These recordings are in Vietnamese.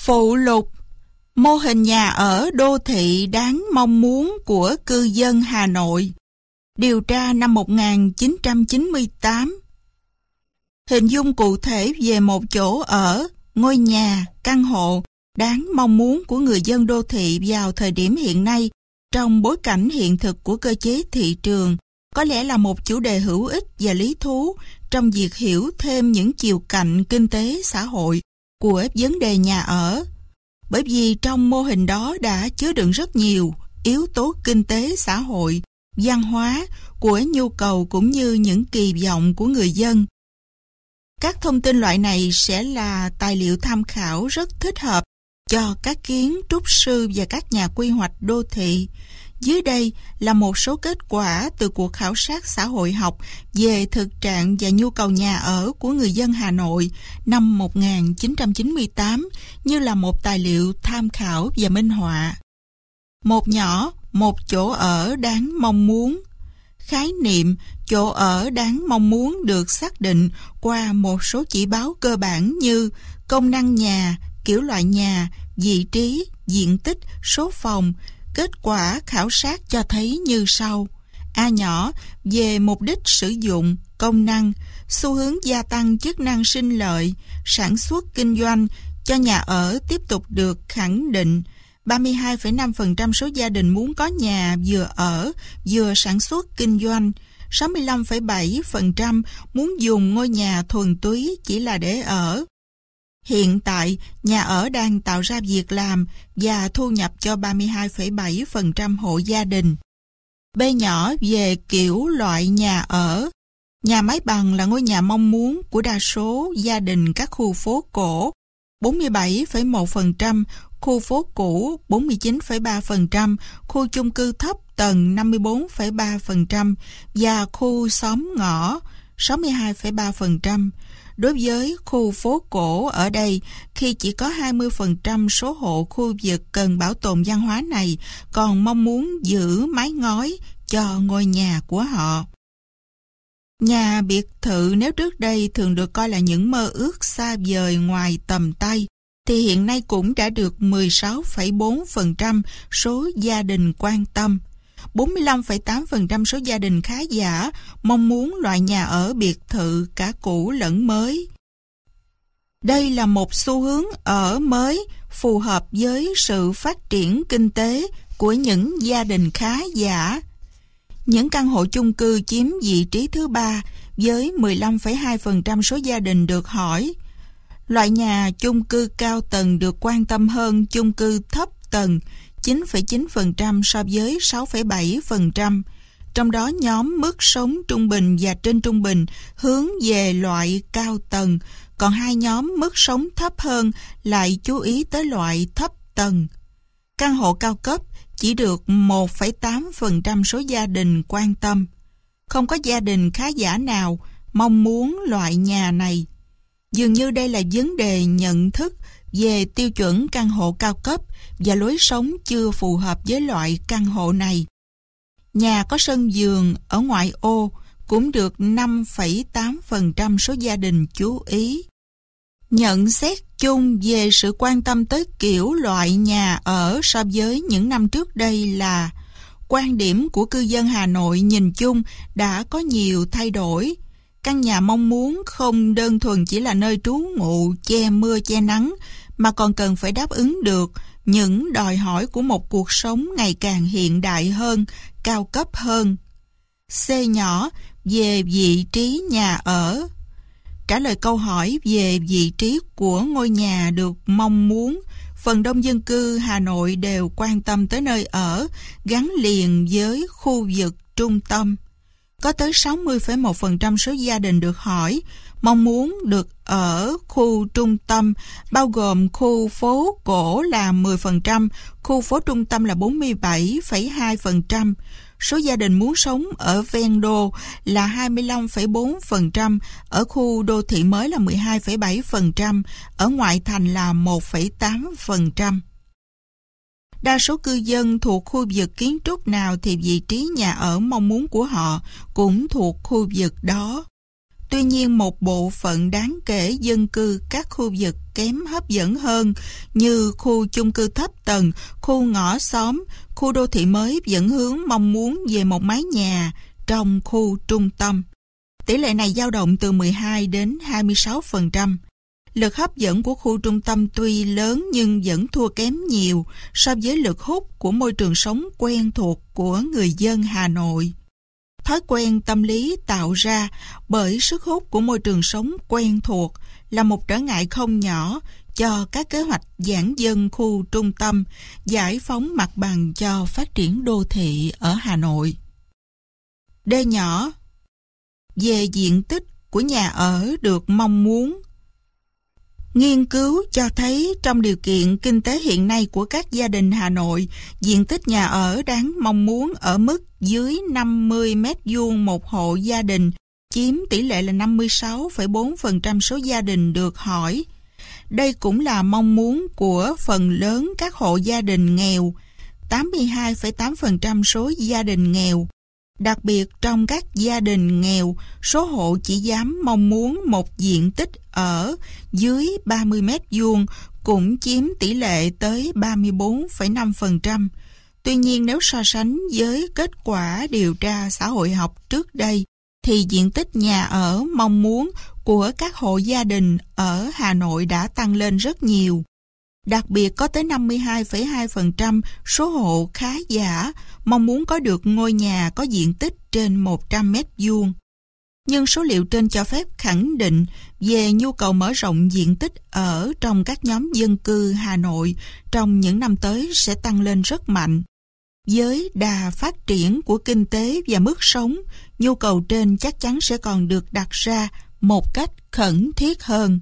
Phụ lục: mô hình nhà ở đô thị đáng mong muốn của cư dân Hà Nội. Điều tra năm 1998. Hình dung cụ thể về một chỗ ở, ngôi nhà, căn hộ đáng mong muốn của người dân đô thị vào thời điểm hiện nay trong bối cảnh hiện thực của cơ chế thị trường có lẽ là một chủ đề hữu ích và lý thú trong việc hiểu thêm những chiều cạnh kinh tế xã hội của vấn đề nhà ở. Bởi vì trong mô hình đó đã chứa đựng rất nhiều yếu tố kinh tế xã hội, văn hóa của nhu cầu cũng như những kỳ vọng của người dân. Các thông tin loại này sẽ là tài liệu tham khảo rất thích hợp cho các kiến trúc sư và các nhà quy hoạch đô thị. Dưới đây là một số kết quả từ cuộc khảo sát xã hội học về thực trạng và nhu cầu nhà ở của người dân Hà Nội năm 1998 như là một tài liệu tham khảo và minh họa. Một nhỏ, một chỗ ở đáng mong muốn. Khái niệm chỗ ở đáng mong muốn được xác định qua một số chỉ báo cơ bản như công năng nhà, kiểu loại nhà, vị trí, diện tích, số phòng. Kết quả khảo sát cho thấy như sau. A nhỏ, về mục đích sử dụng, công năng, xu hướng gia tăng chức năng sinh lợi, sản xuất kinh doanh cho nhà ở tiếp tục được khẳng định. 32,5% số gia đình muốn có nhà vừa ở, vừa sản xuất kinh doanh. 65,7% muốn dùng ngôi nhà thuần túy chỉ là để ở. Hiện tại, nhà ở đang tạo ra việc làm và thu nhập cho 32,7% hộ gia đình. B nhỏ, về kiểu loại nhà ở. Nhà mái bằng là ngôi nhà mong muốn của đa số gia đình các khu phố cổ, 47,1%, khu phố cũ 49,3%, khu chung cư thấp tầng 54,3% và khu xóm ngõ 62,3%. Đối với khu phố cổ ở đây, khi chỉ có 20% số hộ khu vực cần bảo tồn văn hóa này còn mong muốn giữ mái ngói cho ngôi nhà của họ. Nhà biệt thự nếu trước đây thường được coi là những mơ ước xa vời ngoài tầm tay, thì hiện nay cũng đã được 16,4% số gia đình quan tâm. 45,8% số gia đình khá giả mong muốn loại nhà ở biệt thự cả cũ lẫn mới. Đây là một xu hướng ở mới phù hợp với sự phát triển kinh tế của những gia đình khá giả. Những căn hộ chung cư chiếm vị trí thứ 3 với 15,2% số gia đình được hỏi. Loại nhà chung cư cao tầng được quan tâm hơn chung cư thấp tầng 9,9% so với 6,7%. Trong đó nhóm mức sống trung bình và trên trung bình hướng về loại cao tầng, còn hai nhóm mức sống thấp hơn lại chú ý tới loại thấp tầng. Căn hộ cao cấp chỉ được 1,8% số gia đình quan tâm. Không có gia đình khá giả nào mong muốn loại nhà này. Dường như đây là vấn đề nhận thức về tiêu chuẩn căn hộ cao cấp và lối sống chưa phù hợp với loại căn hộ này. Nhà có sân vườn ở ngoại ô cũng được 5,8% số gia đình chú ý. Nhận xét chung về sự quan tâm tới kiểu loại nhà ở so với những năm trước đây là quan điểm của cư dân Hà Nội nhìn chung đã có nhiều thay đổi. Căn nhà mong muốn không đơn thuần chỉ là nơi trú ngụ che mưa che nắng, mà còn cần phải đáp ứng được những đòi hỏi của một cuộc sống ngày càng hiện đại hơn, cao cấp hơn. C nhỏ, về vị trí nhà ở. Trả lời câu hỏi về vị trí của ngôi nhà được mong muốn, phần đông dân cư Hà Nội đều quan tâm tới nơi ở gắn liền với khu vực trung tâm. Có tới 60,1% số gia đình được hỏi mong muốn được ở khu trung tâm, bao gồm khu phố cổ là 10%, khu phố trung tâm là 47,2%. Số gia đình muốn sống ở ven đô là 25,4%, ở khu đô thị mới là 12,7%, ở ngoại thành là 1,8%. Đa số cư dân thuộc khu vực kiến trúc nào thì vị trí nhà ở mong muốn của họ cũng thuộc khu vực đó. Tuy nhiên, một bộ phận đáng kể dân cư các khu vực kém hấp dẫn hơn như khu chung cư thấp tầng, khu ngõ xóm, khu đô thị mới vẫn hướng mong muốn về một mái nhà trong khu trung tâm. Tỷ lệ này dao động từ 12 đến 26%. Lực hấp dẫn của khu trung tâm tuy lớn nhưng vẫn thua kém nhiều so với lực hút của môi trường sống quen thuộc của người dân Hà Nội. Thói quen tâm lý tạo ra bởi sức hút của môi trường sống quen thuộc là một trở ngại không nhỏ cho các kế hoạch giãn dân khu trung tâm, giải phóng mặt bằng cho phát triển đô thị ở Hà Nội. D nhỏ. Về diện tích của nhà ở được mong muốn. Nghiên cứu cho thấy trong điều kiện kinh tế hiện nay của các gia đình Hà Nội, diện tích nhà ở đáng mong muốn ở mức dưới 50 m² một hộ gia đình, chiếm tỷ lệ là 56,4% số gia đình được hỏi. Đây cũng là mong muốn của phần lớn các hộ gia đình nghèo, 82,8% số gia đình nghèo. Đặc biệt trong các gia đình nghèo, số hộ chỉ dám mong muốn một diện tích ở dưới 30 m² cũng chiếm tỷ lệ tới 34,5%. Tuy nhiên, nếu so sánh với kết quả điều tra xã hội học trước đây, thì diện tích nhà ở mong muốn của các hộ gia đình ở Hà Nội đã tăng lên rất nhiều. Đặc biệt có tới 52,2% số hộ khá giả mong muốn có được ngôi nhà có diện tích trên 100 m². Nhưng số liệu trên cho phép khẳng định về nhu cầu mở rộng diện tích ở trong các nhóm dân cư Hà Nội trong những năm tới sẽ tăng lên rất mạnh. Với đà phát triển của kinh tế và mức sống, nhu cầu trên chắc chắn sẽ còn được đặt ra một cách khẩn thiết hơn.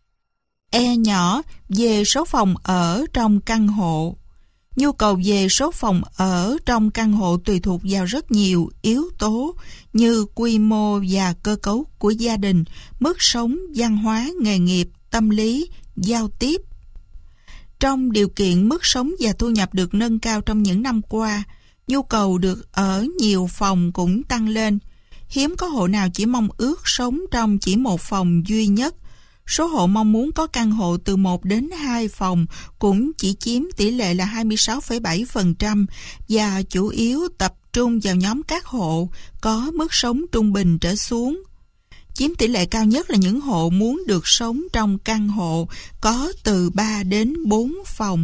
E nhỏ. Về số phòng ở trong căn hộ. Nhu cầu về số phòng ở trong căn hộ tùy thuộc vào rất nhiều yếu tố như quy mô và cơ cấu của gia đình, mức sống, văn hóa, nghề nghiệp, tâm lý, giao tiếp. Trong điều kiện mức sống và thu nhập được nâng cao trong những năm qua, nhu cầu được ở nhiều phòng cũng tăng lên. Hiếm có hộ nào chỉ mong ước sống trong chỉ một phòng duy nhất. Số hộ mong muốn có căn hộ từ 1 đến 2 phòng cũng chỉ chiếm tỷ lệ là 26,7% và chủ yếu tập trung vào nhóm các hộ có mức sống trung bình trở xuống. Chiếm tỷ lệ cao nhất là những hộ muốn được sống trong căn hộ có từ 3 đến 4 phòng,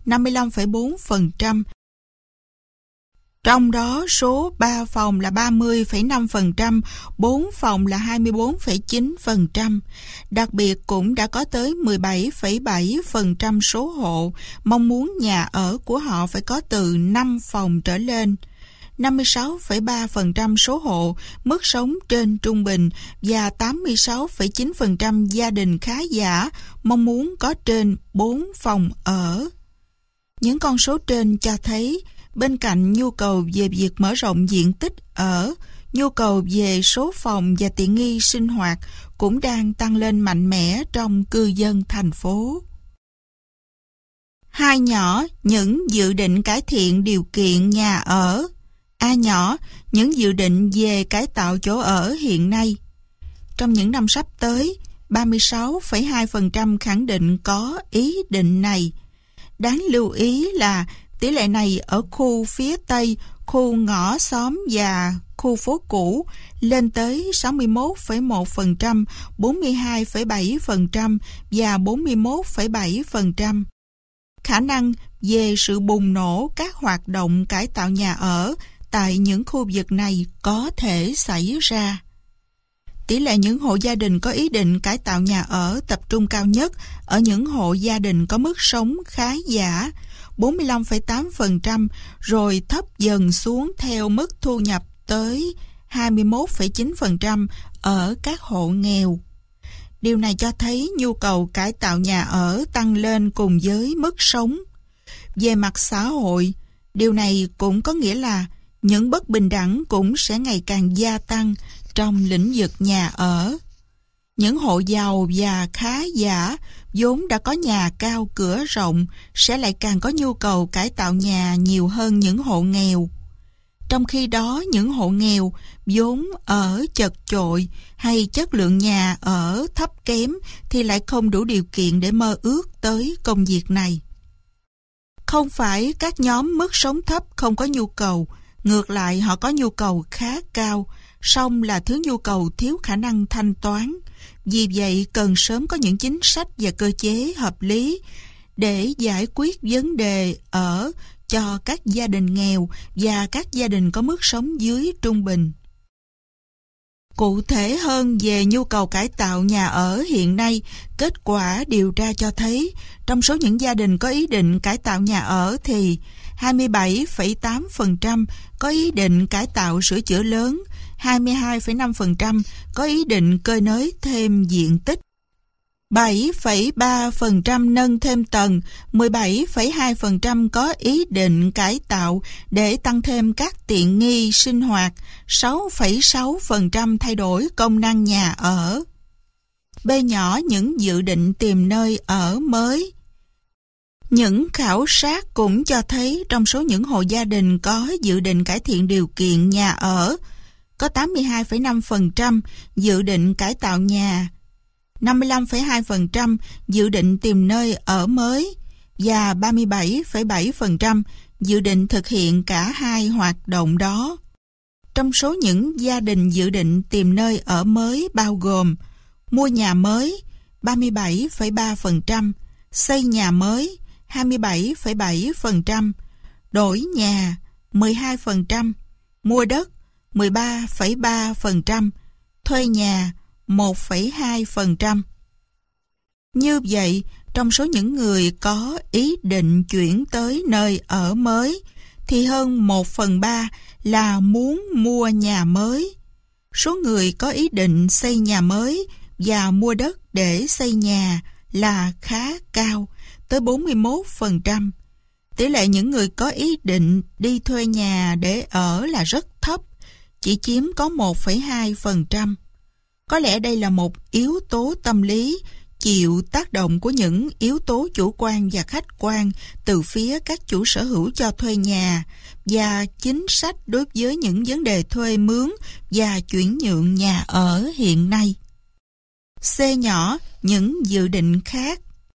55,4%. Trong đó số 3 phòng là 30,5%, 4 phòng là 24,9%. Đặc biệt cũng đã có tới 17,7% số hộ mong muốn nhà ở của họ phải có từ 5 phòng trở lên. 56,3% số hộ mức sống trên trung bình và 86,9% gia đình khá giả mong muốn có trên 4 phòng ở. Những con số trên cho thấy bên cạnh nhu cầu về việc mở rộng diện tích ở, nhu cầu về số phòng và tiện nghi sinh hoạt cũng đang tăng lên mạnh mẽ trong cư dân thành phố. 2 nhỏ. Những dự định cải thiện điều kiện nhà ở. A nhỏ. Những dự định về cải tạo chỗ ở hiện nay. Trong những năm sắp tới, 36,2% khẳng định có ý định này. Đáng lưu ý là tỷ lệ này ở khu phía Tây, khu ngõ xóm và khu phố cũ lên tới 61,1%, 42,7% và 41,7%. Khả năng về sự bùng nổ các hoạt động cải tạo nhà ở tại những khu vực này có thể xảy ra. Tỷ lệ những hộ gia đình có ý định cải tạo nhà ở tập trung cao nhất ở những hộ gia đình có mức sống khá giả, 45,8%, rồi thấp dần xuống theo mức thu nhập tới 21,9% ở các hộ nghèo. Điều này cho thấy nhu cầu cải tạo nhà ở tăng lên cùng với mức sống. Về mặt xã hội, điều này cũng có nghĩa là những bất bình đẳng cũng sẽ ngày càng gia tăng trong lĩnh vực nhà ở. Những hộ giàu và khá giả vốn đã có nhà cao cửa rộng sẽ lại càng có nhu cầu cải tạo nhà nhiều hơn những hộ nghèo. Trong khi đó, những hộ nghèo vốn ở chật chội hay chất lượng nhà ở thấp kém thì lại không đủ điều kiện để mơ ước tới công việc này. Không phải các nhóm mức sống thấp không có nhu cầu, ngược lại họ có nhu cầu khá cao, song là thứ nhu cầu thiếu khả năng thanh toán. Vì vậy, cần sớm có những chính sách và cơ chế hợp lý để giải quyết vấn đề ở cho các gia đình nghèo và các gia đình có mức sống dưới trung bình. Cụ thể hơn về nhu cầu cải tạo nhà ở hiện nay, kết quả điều tra cho thấy trong số những gia đình có ý định cải tạo nhà ở thì 27,8% có ý định cải tạo sửa chữa lớn, 22,5% có ý định cơi nới thêm diện tích, 7,3% nâng thêm tầng, 17,2% có ý định cải tạo để tăng thêm các tiện nghi sinh hoạt, 6,6% thay đổi công năng nhà ở. B nhỏ những dự định tìm nơi ở mới. Những khảo sát cũng cho thấy trong số những hộ gia đình có dự định cải thiện điều kiện nhà ở, có 82,5% dự định cải tạo nhà, 55,2% dự định tìm nơi ở mới và 37,7% dự định thực hiện cả hai hoạt động đó. Trong số những gia đình dự định tìm nơi ở mới bao gồm mua nhà mới 37,3%, xây nhà mới 27,7%, đổi nhà 12%, mua đất 13,3%, thuê nhà 1,2%. Như vậy, trong số những người có ý định chuyển tới nơi ở mới, thì hơn 1/3 là muốn mua nhà mới. Số người có ý định xây nhà mới và mua đất để xây nhà là khá cao, tới 41%. Tỷ lệ những người có ý định đi thuê nhà để ở là rất thấp, chỉ chiếm có 1,2%. Có lẽ đây là một yếu tố tâm lý chịu tác động của những yếu tố chủ quan và khách quan từ phía các chủ sở hữu cho thuê nhà và chính sách đối với những vấn đề thuê mướn và chuyển nhượng nhà ở hiện nay. C nhỏ những dự định khác.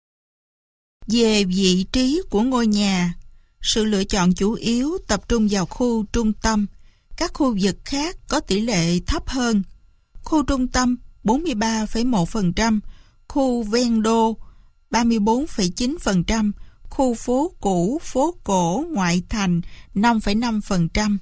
Về vị trí của ngôi nhà, sự lựa chọn chủ yếu tập trung vào khu trung tâm. Các khu vực khác có tỷ lệ thấp hơn. Khu trung tâm 43,1%, khu ven đô 34,9%, khu phố cũ, phố cổ, ngoại thành 5,5%.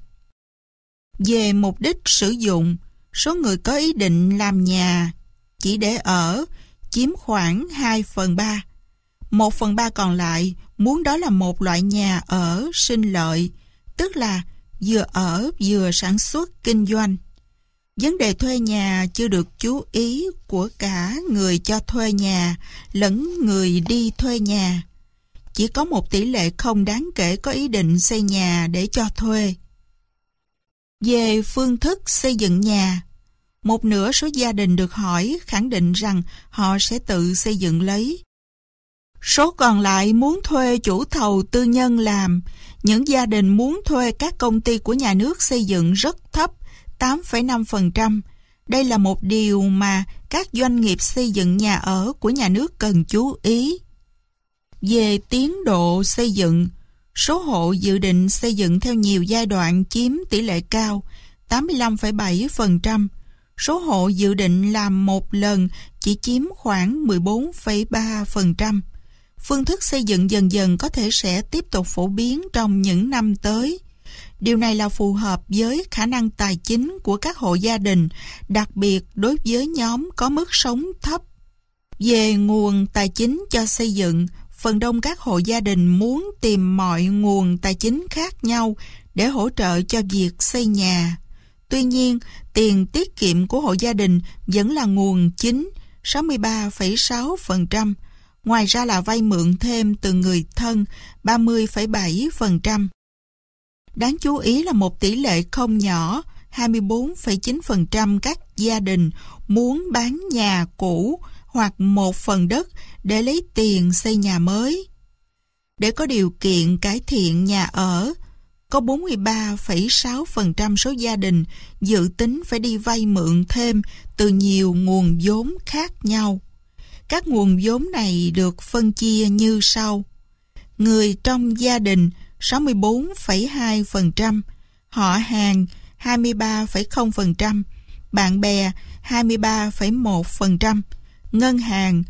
Về mục đích sử dụng, số người có ý định làm nhà chỉ để ở chiếm khoảng 2/3. 1/3 còn lại muốn đó là một loại nhà ở sinh lợi, tức là vừa ở vừa sản xuất kinh doanh. Vấn đề thuê nhà chưa được chú ý của cả người cho thuê nhà lẫn người đi thuê nhà. Chỉ có một tỷ lệ không đáng kể có ý định xây nhà để cho thuê. Về phương thức xây dựng nhà, một nửa số gia đình được hỏi khẳng định rằng họ sẽ tự xây dựng lấy. Số còn lại muốn thuê chủ thầu tư nhân làm. Những gia đình muốn thuê các công ty của nhà nước xây dựng rất thấp, 8,5%. Đây là một điều mà các doanh nghiệp xây dựng nhà ở của nhà nước cần chú ý. Về tiến độ xây dựng, số hộ dự định xây dựng theo nhiều giai đoạn chiếm tỷ lệ cao, 85,7%. Số hộ dự định làm một lần chỉ chiếm khoảng 14,3%. Phương thức xây dựng dần dần có thể sẽ tiếp tục phổ biến trong những năm tới. Điều này là phù hợp với khả năng tài chính của các hộ gia đình, đặc biệt đối với nhóm có mức sống thấp. Về nguồn tài chính cho xây dựng, phần đông các hộ gia đình muốn tìm mọi nguồn tài chính khác nhau để hỗ trợ cho việc xây nhà. Tuy nhiên, tiền tiết kiệm của hộ gia đình vẫn là nguồn chính, 63,6%. Ngoài ra là vay mượn thêm từ người thân, 30,7%. Đáng chú ý là một tỷ lệ không nhỏ, 24,9% các gia đình muốn bán nhà cũ hoặc một phần đất để lấy tiền xây nhà mới. Để có điều kiện cải thiện nhà ở, có 43,6% số gia đình dự tính phải đi vay mượn thêm từ nhiều nguồn vốn khác nhau. Các nguồn vốn này được phân chia như sau. Người trong gia đình 64,2%, họ hàng 23,0%, bạn bè 23,1%, ngân hàng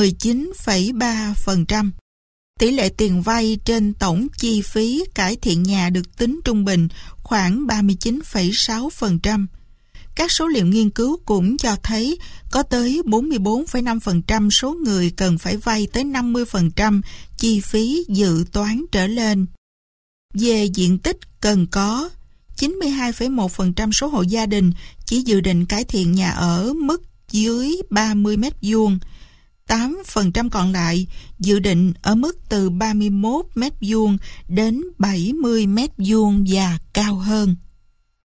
19,3%. Tỷ lệ tiền vay trên tổng chi phí cải thiện nhà được tính trung bình khoảng 39,6%. Các số liệu nghiên cứu cũng cho thấy có tới 44,5% số người cần phải vay tới 50% chi phí dự toán trở lên. Về diện tích cần có, 92,1% số hộ gia đình chỉ dự định cải thiện nhà ở mức dưới 30 mét vuông. 8% còn lại dự định ở mức từ 31 mét vuông đến 70 mét vuông và cao hơn.